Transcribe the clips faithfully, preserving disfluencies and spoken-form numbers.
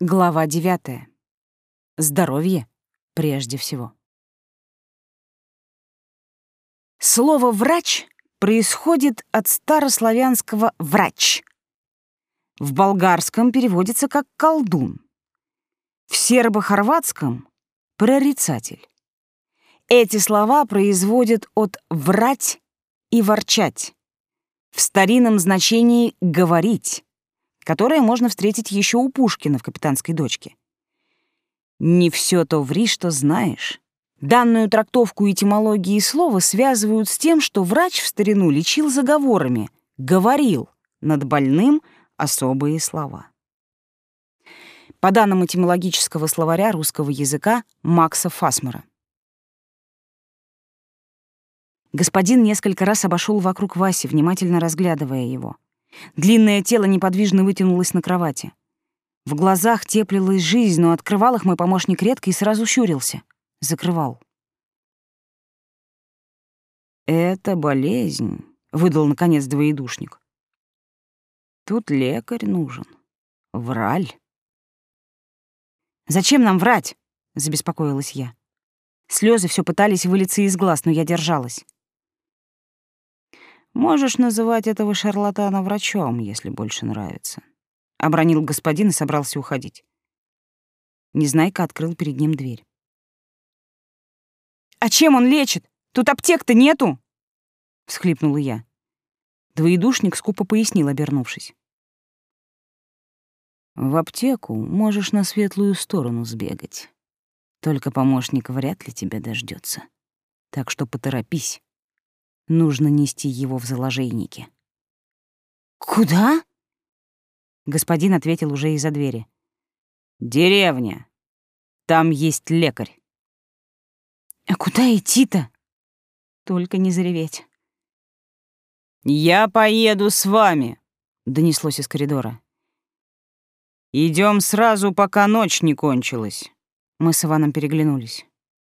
Глава девятая. Здоровье прежде всего. Слово «врач» происходит от старославянского «врач». В болгарском переводится как «колдун». В сербо-хорватском — «прорицатель». Эти слова производят от «врать» и «ворчать». В старинном значении «говорить», которое можно встретить еще у Пушкина в «Капитанской дочке». «Не все то ври, что знаешь». Данную трактовку этимологии слова связывают с тем, что врач в старину лечил заговорами, говорил над больным особые слова. По данным этимологического словаря русского языка Макса Фасмера. Господин несколько раз обошел вокруг Васи, внимательно разглядывая его. Длинное тело неподвижно вытянулось на кровати. В глазах теплилась жизнь, но открывал их мой помощник редко и сразу щурился. Закрывал. «Это болезнь», — выдал, наконец, двоедушник. «Тут лекарь нужен. Враль». «Зачем нам врать?» — забеспокоилась я. Слезы все пытались вылиться из глаз, но я держалась. «Можешь называть этого шарлатана врачом, если больше нравится», — обронил господин и собрался уходить. Незнайка открыл перед ним дверь. «А чем он лечит? Тут аптек-то нету!» — всхлипнула я. Двоедушник скупо пояснил, обернувшись. «В аптеку можешь на светлую сторону сбегать. Только помощник вряд ли тебя дождется. Так что поторопись. Нужно нести его в заложейники». «Куда?» Господин ответил уже из-за двери. «Деревня. Там есть лекарь». «А куда идти-то?» Только не зареветь. «Я поеду с вами», — донеслось из коридора. «Идем сразу, пока ночь не кончилась». Мы с Иваном переглянулись.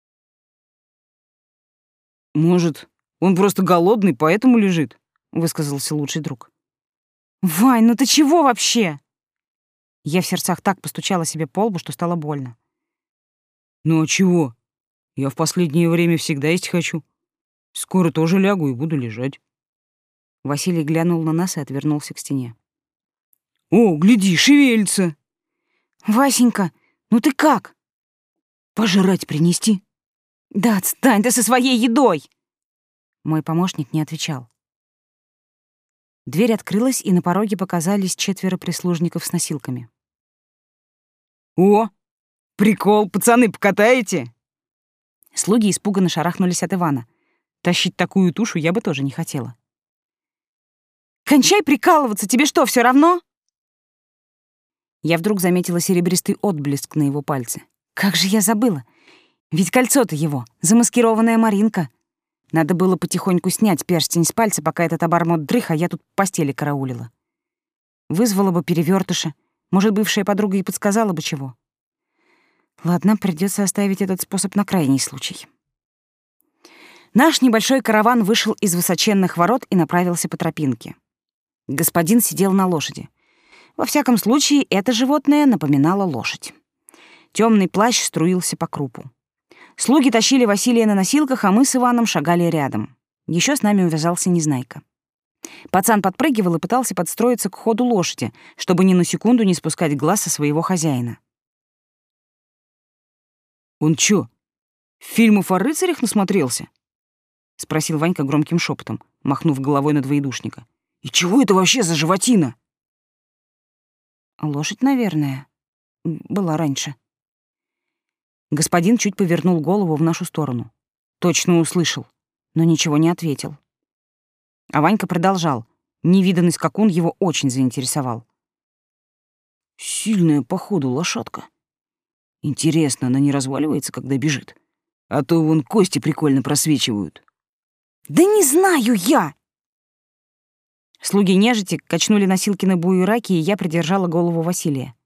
«Может, он просто голодный, поэтому лежит», — высказался лучший друг. «Вань, ну ты чего вообще?» Я в сердцах так постучала себе по лбу, что стало больно. «Ну а чего? Я в последнее время всегда есть хочу. Скоро тоже лягу и буду лежать». Василий глянул на нас и отвернулся к стене. «О, гляди, шевелится!» «Васенька, ну ты как?» «Пожрать принести?» «Да отстань ты со своей едой!» Мой помощник не отвечал. Дверь открылась, и на пороге показались четверо прислужников с носилками. «О, прикол, пацаны, покатаете?» Слуги испуганно шарахнулись от Ивана. Тащить такую тушу я бы тоже не хотела. «Кончай прикалываться, тебе что, все равно?» Я вдруг заметила серебристый отблеск на его пальце. Как же я забыла! Ведь кольцо-то его, замаскированная Маринка. Надо было потихоньку снять перстень с пальца, пока этот обормот дрых, а я тут в постели караулила. Вызвала бы перевертыша. Может, бывшая подруга и подсказала бы чего. Ладно, придется оставить этот способ на крайний случай. Наш небольшой караван вышел из высоченных ворот и направился по тропинке. Господин сидел на лошади. Во всяком случае, это животное напоминало лошадь. Темный плащ струился по крупу. Слуги тащили Василия на носилках, а мы с Иваном шагали рядом. Еще с нами увязался Незнайка. Пацан подпрыгивал и пытался подстроиться к ходу лошади, чтобы ни на секунду не спускать глаз со своего хозяина. «Он чё, фильмов о рыцарях насмотрелся?» — спросил Ванька громким шепотом, махнув головой на двоедушника. «И чего это вообще за животина?» «Лошадь, наверное. Была раньше». Господин чуть повернул голову в нашу сторону. Точно услышал, но ничего не ответил. А Ванька продолжал. Невиданный скакун его очень заинтересовал. «Сильная, походу, лошадка. Интересно, она не разваливается, когда бежит? А то вон кости прикольно просвечивают». «Да не знаю я!» Слуги нежити качнули носилки на буераке, и я придержала голову Василия.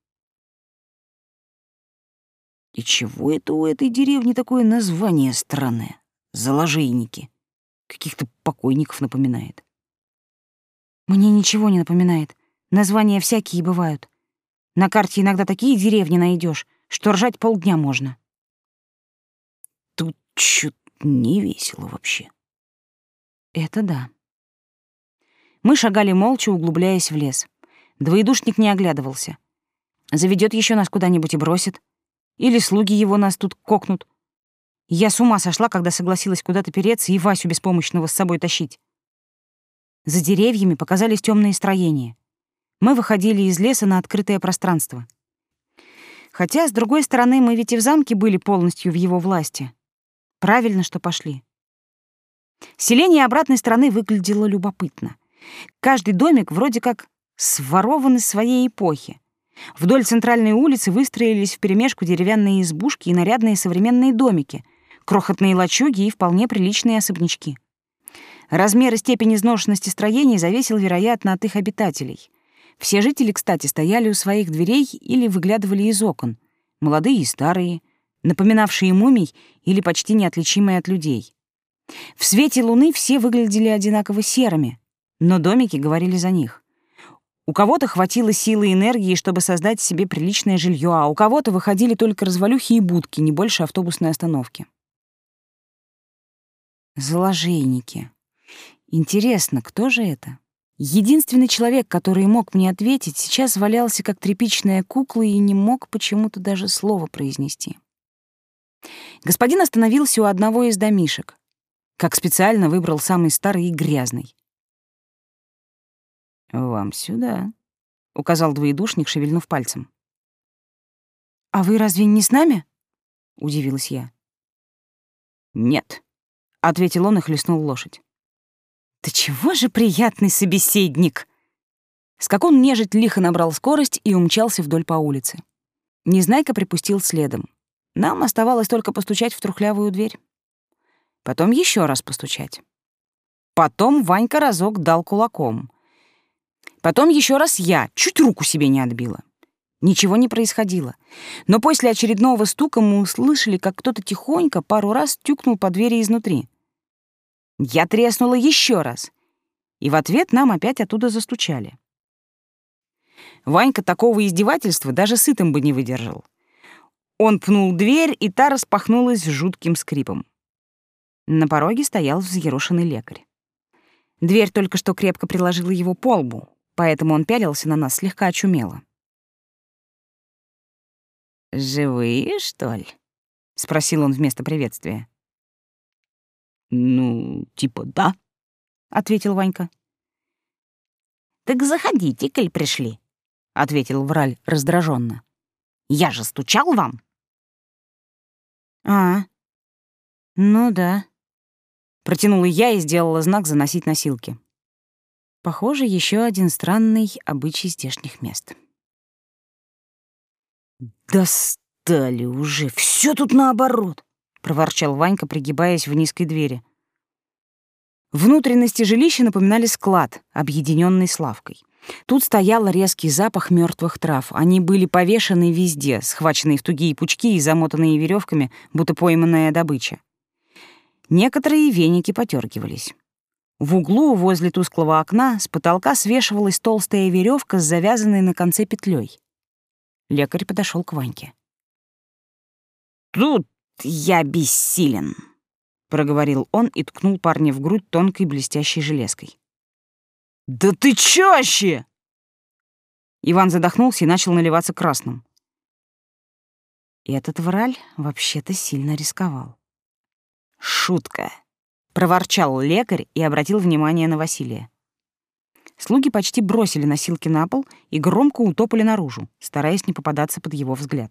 «И чего это у этой деревни такое название странное? Заложейники. Каких-то покойников напоминает». «Мне ничего не напоминает. Названия всякие бывают. На карте иногда такие деревни найдешь, что ржать полдня можно. Тут чё-то не весело вообще. Это да. Мы шагали молча, углубляясь в лес. Двоедушник не оглядывался. Заведет еще нас куда-нибудь и бросит. Или слуги его нас тут кокнут. Я с ума сошла, когда согласилась куда-то переться и Васю беспомощного с собой тащить. За деревьями показались темные строения. Мы выходили из леса на открытое пространство. Хотя, с другой стороны, мы ведь и в замке были полностью в его власти. Правильно, что пошли. Селение обратной стороны выглядело любопытно. Каждый домик вроде как сворован из своей эпохи. Вдоль центральной улицы выстроились вперемешку деревянные избушки и нарядные современные домики, крохотные лачуги и вполне приличные особнячки. Размер и степень изношенности строений зависел, вероятно, от их обитателей. Все жители, кстати, стояли у своих дверей или выглядывали из окон, молодые и старые, напоминавшие мумий или почти неотличимые от людей. В свете луны все выглядели одинаково серыми, но домики говорили за них. У кого-то хватило силы и энергии, чтобы создать себе приличное жилье, а у кого-то выходили только развалюхи и будки, не больше автобусной остановки. Заложейники. Интересно, кто же это? Единственный человек, который мог мне ответить, сейчас валялся как тряпичная кукла и не мог почему-то даже слова произнести. Господин остановился у одного из домишек. Как специально выбрал самый старый и грязный. «Вам сюда», — указал двоедушник, шевельнув пальцем. «А вы разве не с нами?» — удивилась я. «Нет», — ответил он и хлестнул лошадь. «Да чего же приятный собеседник!» Скакун нежить лихо набрал скорость и умчался вдоль по улице. Незнайка припустил следом. Нам оставалось только постучать в трухлявую дверь. Потом еще раз постучать. Потом Ванька разок дал кулаком. Потом еще раз я, чуть руку себе не отбила. Ничего не происходило. Но после очередного стука мы услышали, как кто-то тихонько пару раз тюкнул по двери изнутри. Я треснула еще раз, и в ответ нам опять оттуда застучали. Ванька такого издевательства даже сытым бы не выдержал. Он пнул дверь, и та распахнулась с жутким скрипом. На пороге стоял взъерошенный лекарь. Дверь только что крепко приложила его по лбу, поэтому он пялился на нас слегка очумело. «Живые, что ли?» — спросил он вместо приветствия. «Ну, типа да», — ответил Ванька. «Так заходите, коль пришли», — ответил Враль раздраженно. «Я же стучал вам». «А, ну да», — протянула я и сделала знак заносить носилки. Похоже, еще один странный обычай здешних мест. «Достали уже, все тут наоборот», — проворчал Ванька, пригибаясь в низкой двери. Внутренности жилища напоминали склад, объединенный с лавкой. Тут стоял резкий запах мертвых трав. Они были повешены везде, схваченные в тугие пучки и замотанные веревками, будто пойманная добыча. Некоторые веники потёргивались. В углу, возле тусклого окна, с потолка свешивалась толстая веревка с завязанной на конце петлей. Лекарь подошел к Ваньке. «Тут я бессилен», — проговорил он и ткнул парня в грудь тонкой блестящей железкой. «Да ты чаще!» Иван задохнулся и начал наливаться красным. Этот Враль вообще-то сильно рисковал. «Шутка», — проворчал лекарь и обратил внимание на Василия. Слуги почти бросили носилки на пол и громко утопали наружу, стараясь не попадаться под его взгляд.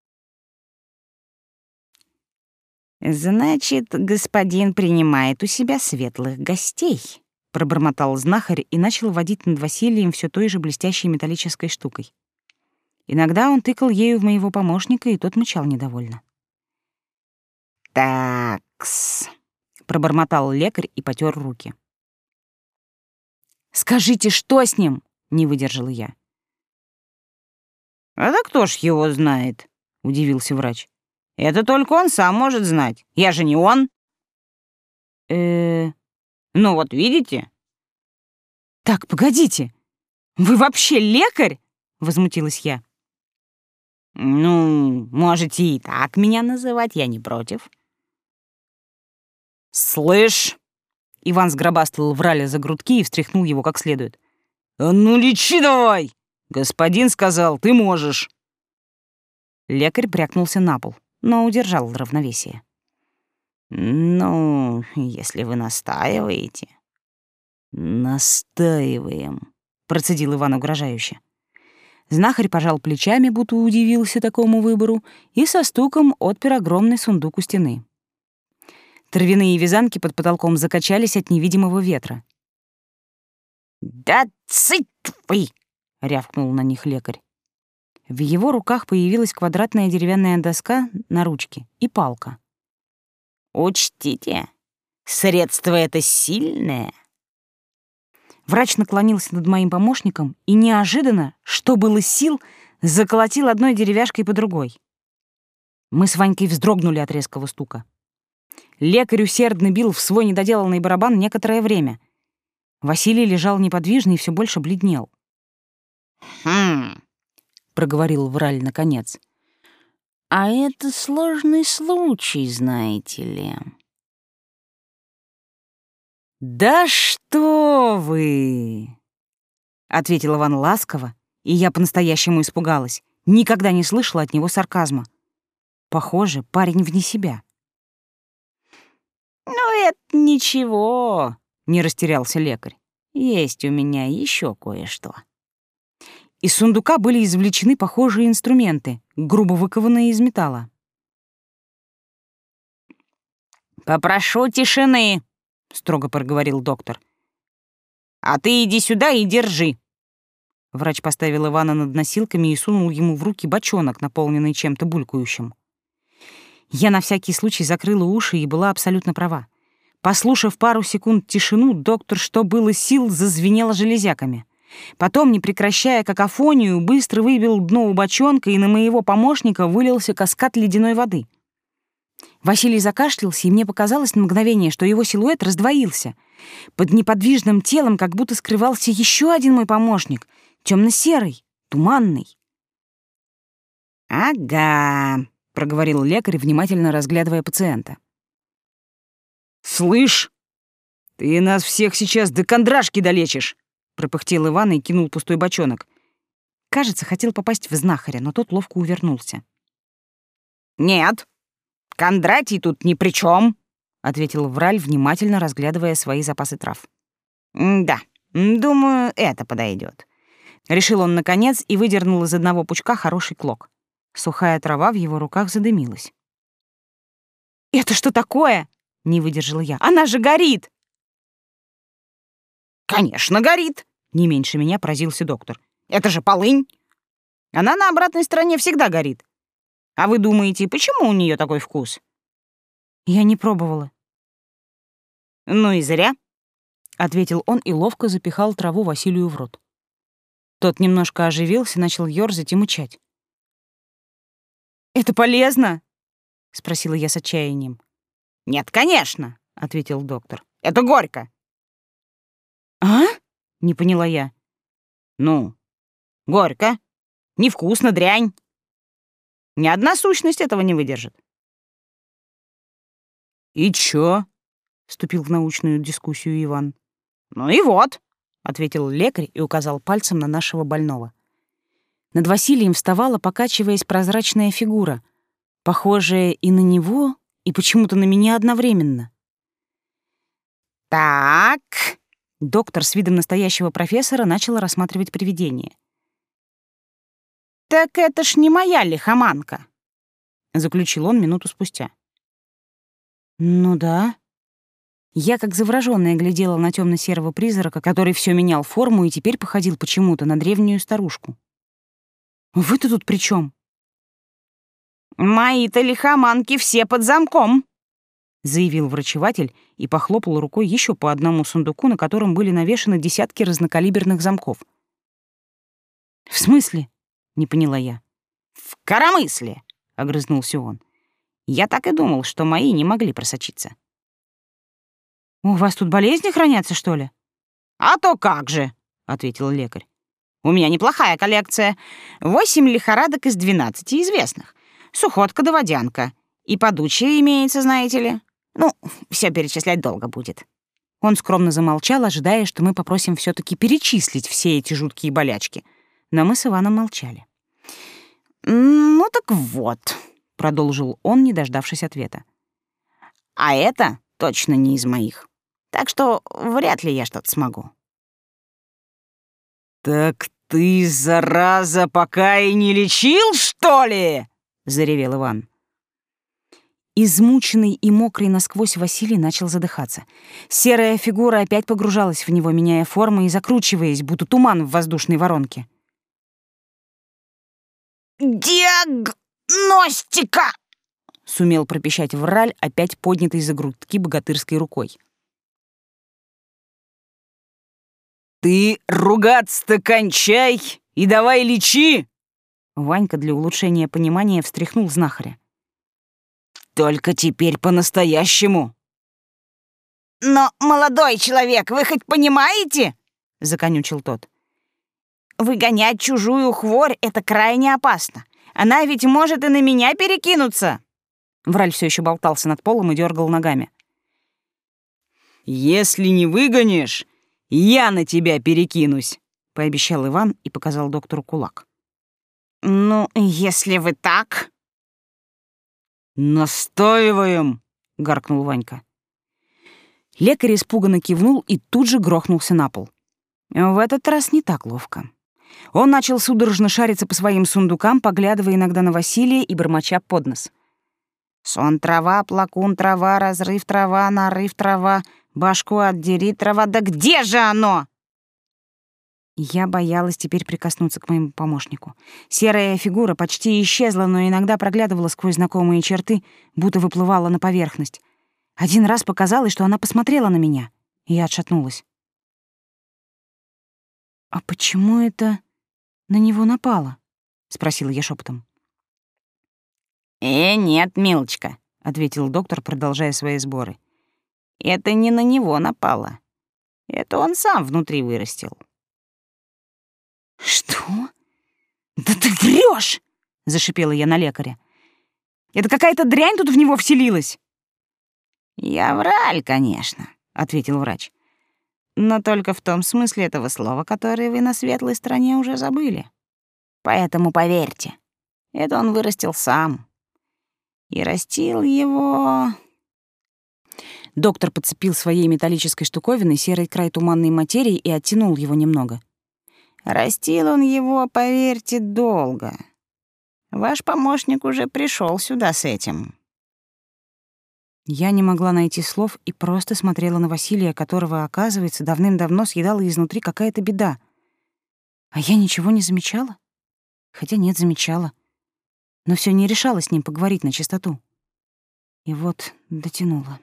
«Значит, господин принимает у себя светлых гостей», — пробормотал знахарь и начал водить над Василием все той же блестящей металлической штукой. Иногда он тыкал ею в моего помощника, и тот мычал недовольно. «Так-с», — пробормотал лекарь и потер руки. «Скажите, что с ним?» — не выдержала я. «А да кто ж его знает?» — удивился врач. «Это только он сам может знать. Я же не он». э Ну вот видите?» «Так, погодите. Вы вообще лекарь?» — возмутилась я. Ну, можете и так меня называть, я не против. Слышь, Иван сгробастал Враля за грудки и встряхнул его как следует. «А ну лечи давай! Господин сказал, ты можешь!» Лекарь брякнулся на пол, но удержал равновесие. «Ну, если вы настаиваете...» «Настаиваем», — процедил Иван угрожающе. Знахарь пожал плечами, будто удивился такому выбору, и со стуком отпер огромный сундук у стены. Травяные вязанки под потолком закачались от невидимого ветра. «Да цыть вы!» — рявкнул на них лекарь. В его руках появилась квадратная деревянная доска на ручке и палка. «Учтите, средство это сильное». Врач наклонился над моим помощником и неожиданно, что было сил, заколотил одной деревяшкой по другой. Мы с Ванькой вздрогнули от резкого стука. Лекарь усердно бил в свой недоделанный барабан некоторое время. Василий лежал неподвижно и все больше бледнел. «Хм...» — проговорил Враль наконец. «А это сложный случай, знаете ли». «Да что вы!» — ответил Иван ласково, и я по-настоящему испугалась. Никогда не слышала от него сарказма. Похоже, парень вне себя. «Ну, это ничего», — не растерялся лекарь. «Есть у меня еще кое-что». Из сундука были извлечены похожие инструменты, грубо выкованные из металла. «Попрошу тишины», — строго проговорил доктор. «А ты иди сюда и держи». Врач поставил Ивана над носилками и сунул ему в руки бочонок, наполненный чем-то булькающим. Я на всякий случай закрыла уши и была абсолютно права. Послушав пару секунд тишину, доктор, что было сил, зазвенела железяками. Потом, не прекращая какофонию, быстро выбил дно у бочонка, и на моего помощника вылился каскад ледяной воды. Василий закашлялся, и мне показалось на мгновение, что его силуэт раздвоился. Под неподвижным телом как будто скрывался еще один мой помощник, темно-серый, туманный. «Ага», — проговорил лекарь, внимательно разглядывая пациента. «Слышь, ты нас всех сейчас до кондрашки долечишь!» — пропыхтел Иван и кинул пустой бочонок. Кажется, хотел попасть в знахаря, но тот ловко увернулся. «Нет, Кондратий тут ни при чем», — ответил Враль, внимательно разглядывая свои запасы трав. «Да, думаю, это подойдет. Решил он наконец и выдернул из одного пучка хороший клок. Сухая трава в его руках задымилась. «Это что такое?» — не выдержала я. «Она же горит!» «Конечно, горит!» — не меньше меня поразился доктор. «Это же полынь! Она на обратной стороне всегда горит. А вы думаете, почему у нее такой вкус?» Я не пробовала. «Ну и зря», — ответил он и ловко запихал траву Василию в рот. Тот немножко оживился, начал ёрзать и мычать. «Это полезно?» — спросила я с отчаянием. «Нет, конечно», — ответил доктор. «Это горько». «А?» — не поняла я. «Ну, горько, невкусно, дрянь. Ни одна сущность этого не выдержит». «И чё?» — вступил в научную дискуссию Иван. «Ну и вот», — ответил лекарь и указал пальцем на нашего больного. Над Василием вставала, покачиваясь, прозрачная фигура, похожая и на него, и почему-то на меня одновременно. «Так...» Доктор с видом настоящего профессора начал рассматривать привидение. «Так это ж не моя лихоманка», — заключил он минуту спустя. «Ну да». Я, как заворожённая, глядела на тёмно-серого призрака, который всё менял форму и теперь походил почему-то на древнюю старушку. «Вы-то тут при чём?» «Мои-то лихоманки все под замком», — заявил врачеватель и похлопал рукой ещё по одному сундуку, на котором были навешаны десятки разнокалиберных замков. «В смысле?» — не поняла я. «В коромысле», — огрызнулся он. «Я так и думал, что мои не могли просочиться». «У вас тут болезни хранятся, что ли?» «А то как же», — ответил лекарь. У меня неплохая коллекция. Восемь лихорадок из двенадцати известных. Сухотка да водянка. И подучие имеется, знаете ли. Ну, все перечислять долго будет». Он скромно замолчал, ожидая, что мы попросим все таки перечислить все эти жуткие болячки. Но мы с Иваном молчали. «Ну так вот», — продолжил он, не дождавшись ответа. «А это точно не из моих. Так что вряд ли я что-то смогу». «Так ты, зараза, пока и не лечил, что ли?» — заревел Иван. Измученный и мокрый насквозь Василий начал задыхаться. Серая фигура опять погружалась в него, меняя формы и закручиваясь, будто туман в воздушной воронке. «Диагностика!» — сумел пропищать Враль, опять поднятый за грудки богатырской рукой. «Ты ругаться-то кончай и давай лечи!» Ванька для улучшения понимания встряхнул знахаря. «Только теперь по-настоящему!» «Но, молодой человек, вы хоть понимаете?» — законючил тот. «Выгонять чужую хворь — это крайне опасно. Она ведь может и на меня перекинуться!» Враль все еще болтался над полом и дергал ногами. «Если не выгонишь, я на тебя перекинусь!» — пообещал Иван и показал доктору кулак. «Ну, если вы так...» «Настаиваем!» — гаркнул Ванька. Лекарь испуганно кивнул и тут же грохнулся на пол. В этот раз не так ловко. Он начал судорожно шариться по своим сундукам, поглядывая иногда на Василия и бормоча под нос. «Сон трава, плакун трава, разрыв трава, нарыв трава, башку отдери трава. Да где же оно?» Я боялась теперь прикоснуться к моему помощнику. Серая фигура почти исчезла, но иногда проглядывала сквозь знакомые черты, будто выплывала на поверхность. Один раз показалось, что она посмотрела на меня, и я отшатнулась. «А почему это на него напало?» — спросила я шепотом. «Э, нет, милочка», — ответил доктор, продолжая свои сборы. «Это не на него напало. Это он сам внутри вырастил». «Что? Да ты врёшь!» — зашипела я на лекаря. «Это какая-то дрянь тут в него вселилась!» «Я враль, конечно», — ответил врач. «Но только в том смысле этого слова, которое вы на светлой стороне уже забыли. Поэтому поверьте, это он вырастил сам. И растил его...» Доктор подцепил своей металлической штуковиной серый край туманной материи и оттянул его немного. «Растил он его, поверьте, долго. Ваш помощник уже пришел сюда с этим». Я не могла найти слов и просто смотрела на Василия, которого, оказывается, давным-давно съедала изнутри какая-то беда. А я ничего не замечала? Хотя нет, замечала. Но все не решала с ним поговорить на чистоту. И вот дотянула.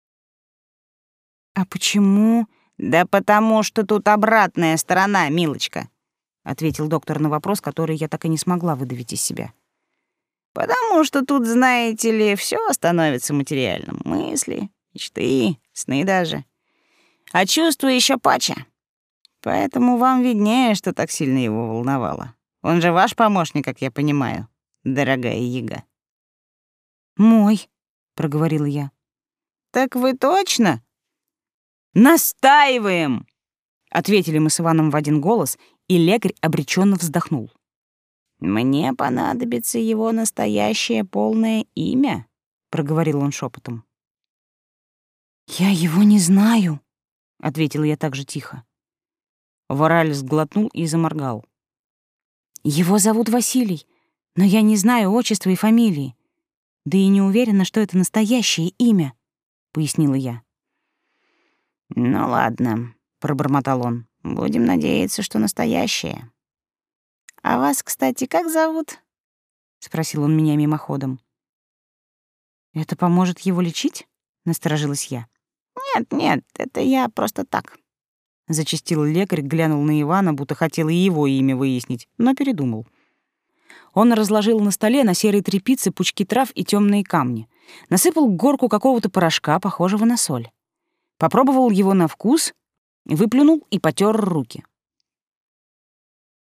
«А почему...» «Да потому что тут обратная сторона, милочка», — ответил доктор на вопрос, который я так и не смогла выдавить из себя. «Потому что тут, знаете ли, все становится материальным. Мысли, мечты, сны даже. А чувства еще паче. Поэтому вам виднее, что так сильно его волновало. Он же ваш помощник, как я понимаю, дорогая Яга». «Мой», — проговорила я. «Так вы точно?» «Настаиваем!» — ответили мы с Иваном в один голос, и лекарь обреченно вздохнул. «Мне понадобится его настоящее полное имя», — проговорил он шепотом. «Я его не знаю», — ответила я также тихо. Враль сглотнул и заморгал. «Его зовут Василий, но я не знаю отчества и фамилии. Да и не уверена, что это настоящее имя», — пояснила я. «Ну ладно», — пробормотал он. «Будем надеяться, что настоящее. А вас, кстати, как зовут?» — спросил он меня мимоходом. «Это поможет его лечить?» — насторожилась я. «Нет, нет, это я просто так». Зачастил лекарь, глянул на Ивана, будто хотел и его имя выяснить, но передумал. Он разложил на столе на серой тряпице пучки трав и темные камни, насыпал горку какого-то порошка, похожего на соль. Попробовал его на вкус, выплюнул и потер руки.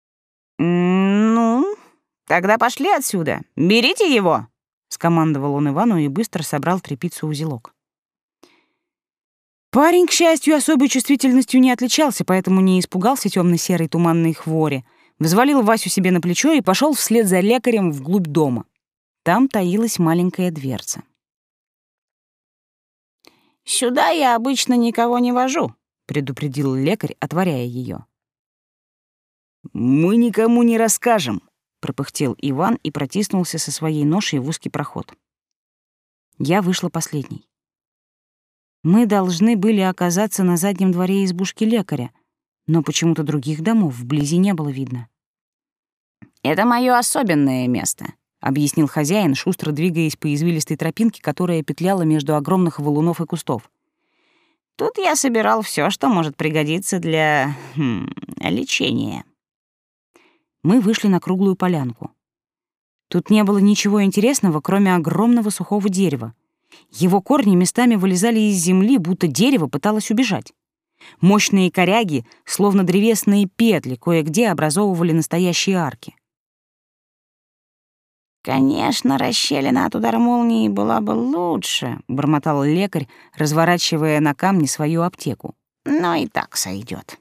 «Ну, тогда пошли отсюда. Берите его!» — скомандовал он Ивану и быстро собрал тряпицу узелок. Парень, к счастью, особой чувствительностью не отличался, поэтому не испугался темно-серой туманной хвори, взвалил Васю себе на плечо и пошел вслед за лекарем вглубь дома. Там таилась маленькая дверца. «Сюда я обычно никого не вожу», — предупредил лекарь, отворяя ее. «Мы никому не расскажем», — пропыхтел Иван и протиснулся со своей ношей в узкий проход. Я вышла последней. Мы должны были оказаться на заднем дворе избушки лекаря, но почему-то других домов вблизи не было видно. «Это моё особенное место», — объяснил хозяин, шустро двигаясь по извилистой тропинке, которая петляла между огромных валунов и кустов. «Тут я собирал всё, что может пригодиться для хм, лечения». Мы вышли на круглую полянку. Тут не было ничего интересного, кроме огромного сухого дерева. Его корни местами вылезали из земли, будто дерево пыталось убежать. Мощные коряги, словно древесные петли, кое-где образовывали настоящие арки. «Конечно, расщелина от удара молнии была бы лучше», — бормотал лекарь, разворачивая на камне свою аптеку. «Но и так сойдёт».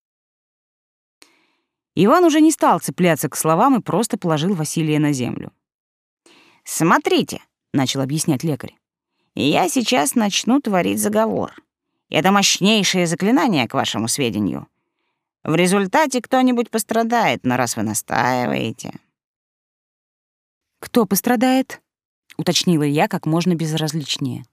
Иван уже не стал цепляться к словам и просто положил Василия на землю. «Смотрите», — начал объяснять лекарь, — «я сейчас начну творить заговор. Это мощнейшее заклинание, к вашему сведению. В результате кто-нибудь пострадает, но раз вы настаиваете...» «Кто пострадает?» — уточнила я как можно безразличнее.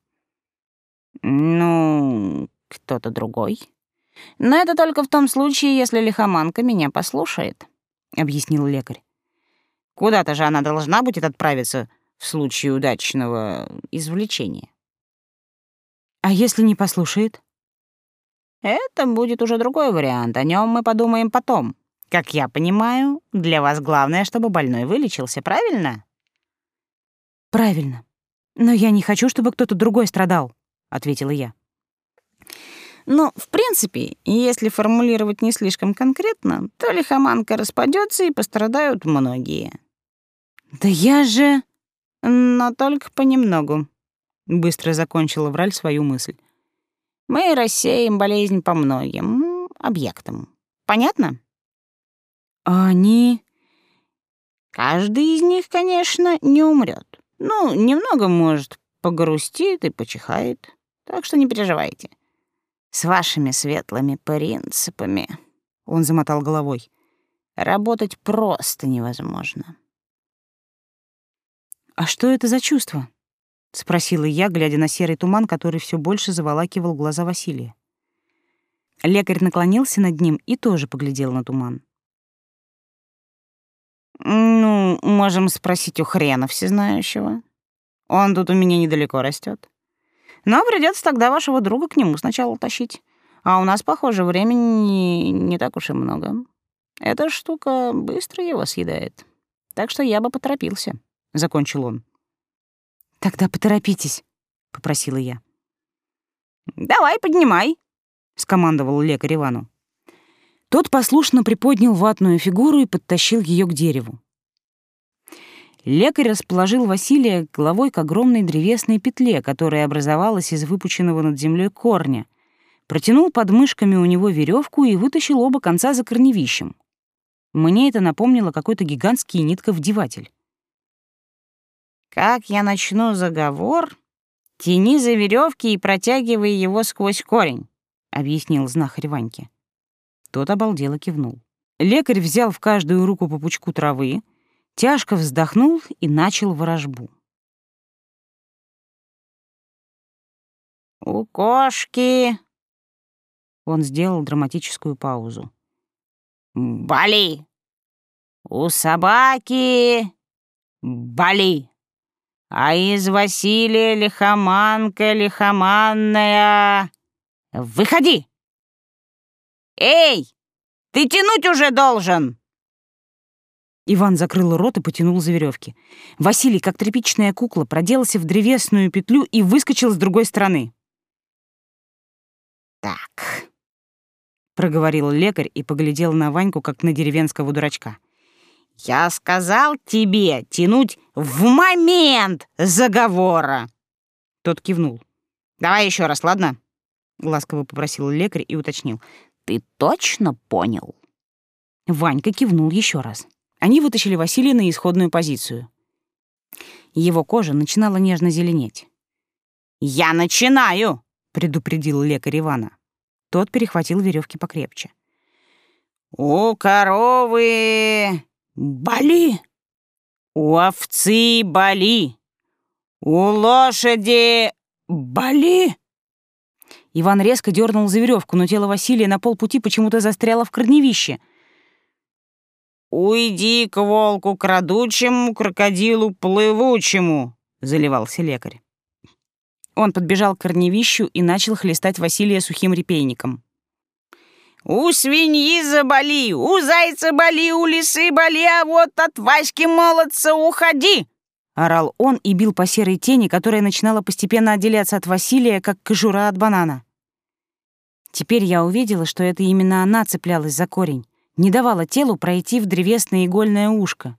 «Ну, кто-то другой. Но это только в том случае, если лихоманка меня послушает», — объяснил лекарь. «Куда-то же она должна будет отправиться в случае удачного извлечения». «А если не послушает?» «Это будет уже другой вариант, о нем мы подумаем потом. Как я понимаю, для вас главное, чтобы больной вылечился, правильно?» «Правильно. Но я не хочу, чтобы кто-то другой страдал», — ответила я. «Ну, в принципе, если формулировать не слишком конкретно, то лихоманка распадется и пострадают многие». «Да я же...» «Но только понемногу», — быстро закончила Враль свою мысль. «Мы рассеем болезнь по многим объектам. Понятно?» «А они...» «Каждый из них, конечно, не умрет. Ну, немного, может, погрустит и почихает. Так что не переживайте. С вашими светлыми принципами, — он замотал головой, — работать просто невозможно». «А что это за чувство?» — спросила я, глядя на серый туман, который все больше заволакивал глаза Василия. Лекарь наклонился над ним и тоже поглядел на туман. «Ну, можем спросить у хрена всезнающего. Он тут у меня недалеко растет. Но придется тогда вашего друга к нему сначала тащить. А у нас, похоже, времени не так уж и много. Эта штука быстро его съедает. Так что я бы поторопился», — закончил он. «Тогда поторопитесь», — попросила я. «Давай, поднимай», — скомандовал лекарь Ивану. Тот послушно приподнял ватную фигуру и подтащил ее к дереву. Лекарь расположил Василия головой к огромной древесной петле, которая образовалась из выпученного над землей корня, протянул под мышками у него веревку и вытащил оба конца за корневищем. Мне это напомнило какой-то гигантский нитковдеватель. «Как я начну заговор, тяни за веревки и протягивай его сквозь корень», — объяснил знахарь Ваньке. Тот обалдело кивнул. Лекарь взял в каждую руку по пучку травы, тяжко вздохнул и начал ворожбу. «У кошки...» Он сделал драматическую паузу. «Боли! У собаки... боли! А из Василия лихоманка лихоманная... выходи! Эй, ты тянуть уже должен!» Иван закрыл рот и потянул за веревки. Василий, как тряпичная кукла, проделался в древесную петлю и выскочил с другой стороны. «Так», — проговорил лекарь и поглядел на Ваньку, как на деревенского дурачка. Я сказал тебе тянуть в момент заговора. Тот кивнул. Давай еще раз, ладно? Ласково попросил лекарь и уточнил. Ты точно понял? Ванька кивнул еще раз. Они вытащили Василия на исходную позицию. Его кожа начинала нежно зеленеть. «Я начинаю!» — предупредил лекарь Ивана. Тот перехватил веревки покрепче. «У коровы боли, у овцы боли, у лошади боли!» Иван резко дернул за веревку, но тело Василия на полпути почему-то застряло в корневище. «Уйди к волку крадучему, крокодилу плывучему!» — заливался лекарь. Он подбежал к корневищу и начал хлестать Василия сухим репейником. «У свиньи заболи, у зайца боли, у лисы боли, а вот от Васьки молодца уходи!» — орал он и бил по серой тени, которая начинала постепенно отделяться от Василия, как кожура от банана. Теперь я увидела, что это именно она цеплялась за корень, не давала телу пройти в древесное игольное ушко.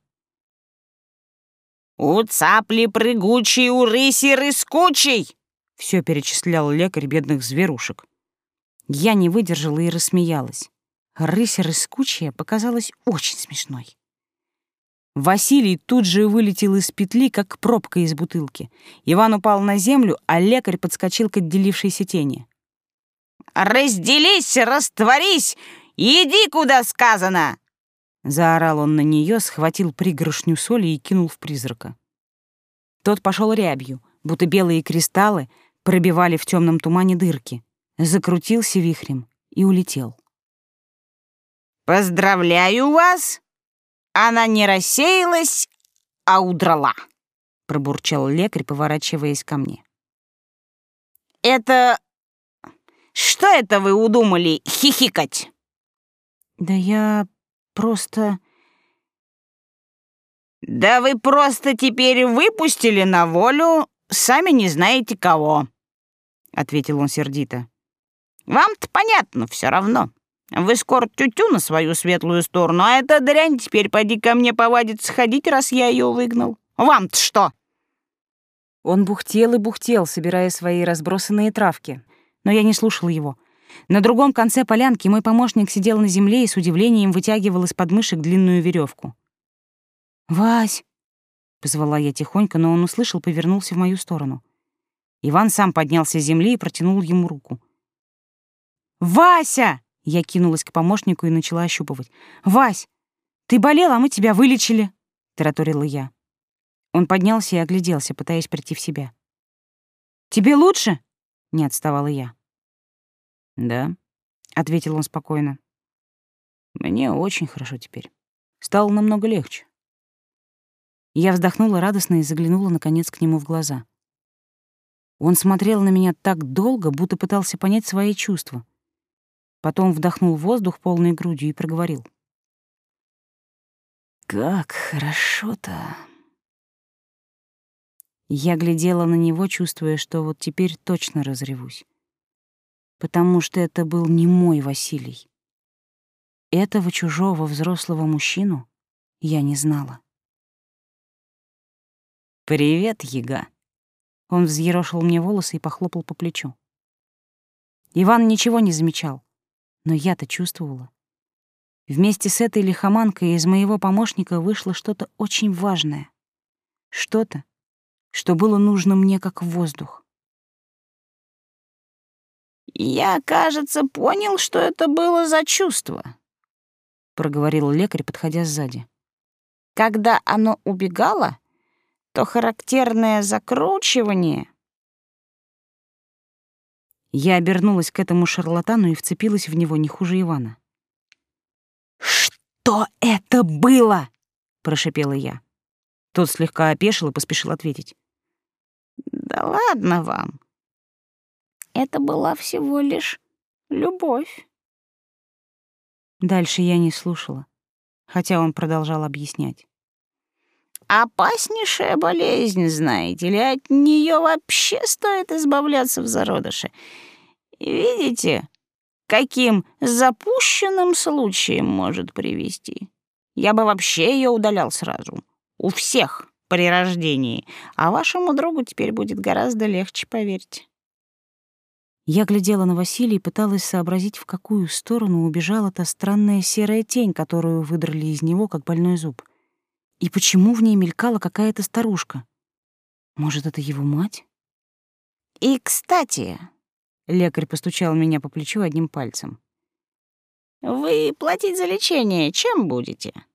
«У цапли прыгучей, у рыси рыскучей!» — все перечислял лекарь бедных зверушек. Я не выдержала и рассмеялась. Рысь рыскучая показалась очень смешной. Василий тут же вылетел из петли, как пробка из бутылки. Иван упал на землю, а лекарь подскочил к отделившейся тени. «Разделись, растворись! Иди, куда сказано!» Заорал он на нее, схватил пригоршню соли и кинул в призрака. Тот пошел рябью, будто белые кристаллы пробивали в темном тумане дырки, закрутился вихрем и улетел. «Поздравляю вас! Она не рассеялась, а удрала!» — пробурчал лекарь, поворачиваясь ко мне. «Это... Что это вы удумали хихикать?» «Да я просто...» «Да вы просто теперь выпустили на волю, сами не знаете кого», — ответил он сердито. «Вам-то понятно все равно. Вы скоро тю-тю на свою светлую сторону, а эта дрянь теперь поди ко мне повадится ходить, раз я ее выгнал. Вам-то что?» Он бухтел и бухтел, собирая свои разбросанные травки, но я не слушала его. На другом конце полянки мой помощник сидел на земле и с удивлением вытягивал из подмышек длинную веревку. «Вась!» — позвала я тихонько, но он услышал, повернулся в мою сторону. Иван сам поднялся с земли и протянул ему руку. «Вася!» — я кинулась к помощнику и начала ощупывать. «Вась, ты болел, а мы тебя вылечили!» — тараторила я. Он поднялся и огляделся, пытаясь прийти в себя. «Тебе лучше?» — не отставала я. «Да», — ответил он спокойно. «Мне очень хорошо теперь. Стало намного легче». Я вздохнула радостно и заглянула, наконец, к нему в глаза. Он смотрел на меня так долго, будто пытался понять свои чувства. Потом вдохнул воздух полной грудью и проговорил. «Как хорошо-то!» Я глядела на него, чувствуя, что вот теперь точно разревусь. Потому что это был не мой Василий. Этого чужого взрослого мужчину я не знала. «Привет, яга!» Он взъерошил мне волосы и похлопал по плечу. Иван ничего не замечал, но я-то чувствовала. Вместе с этой лихоманкой из моего помощника вышло что-то очень важное. Что-то, что было нужно мне как воздух. «Я, кажется, понял, что это было за чувство», — проговорил лекарь, подходя сзади. «Когда оно убегало, то характерное закручивание...» Я обернулась к этому шарлатану и вцепилась в него не хуже Ивана. «Что это было?» — прошипела я. Тот слегка опешил и поспешил ответить. «Да ладно вам. Это была всего лишь любовь». Дальше я не слушала, хотя он продолжал объяснять. «Опаснейшая болезнь, знаете ли, от нее вообще стоит избавляться в зародыше. Видите, каким запущенным случаем может привести? Я бы вообще ее удалял сразу. У всех при рождении. А вашему другу теперь будет гораздо легче, поверьте. Я глядела на Василия и пыталась сообразить, в какую сторону убежала та странная серая тень, которую выдрали из него, как больной зуб. И почему в ней мелькала какая-то старушка? Может, это его мать? И, кстати, лекарь постучал меня по плечу одним пальцем. Вы платить за лечение чем будете?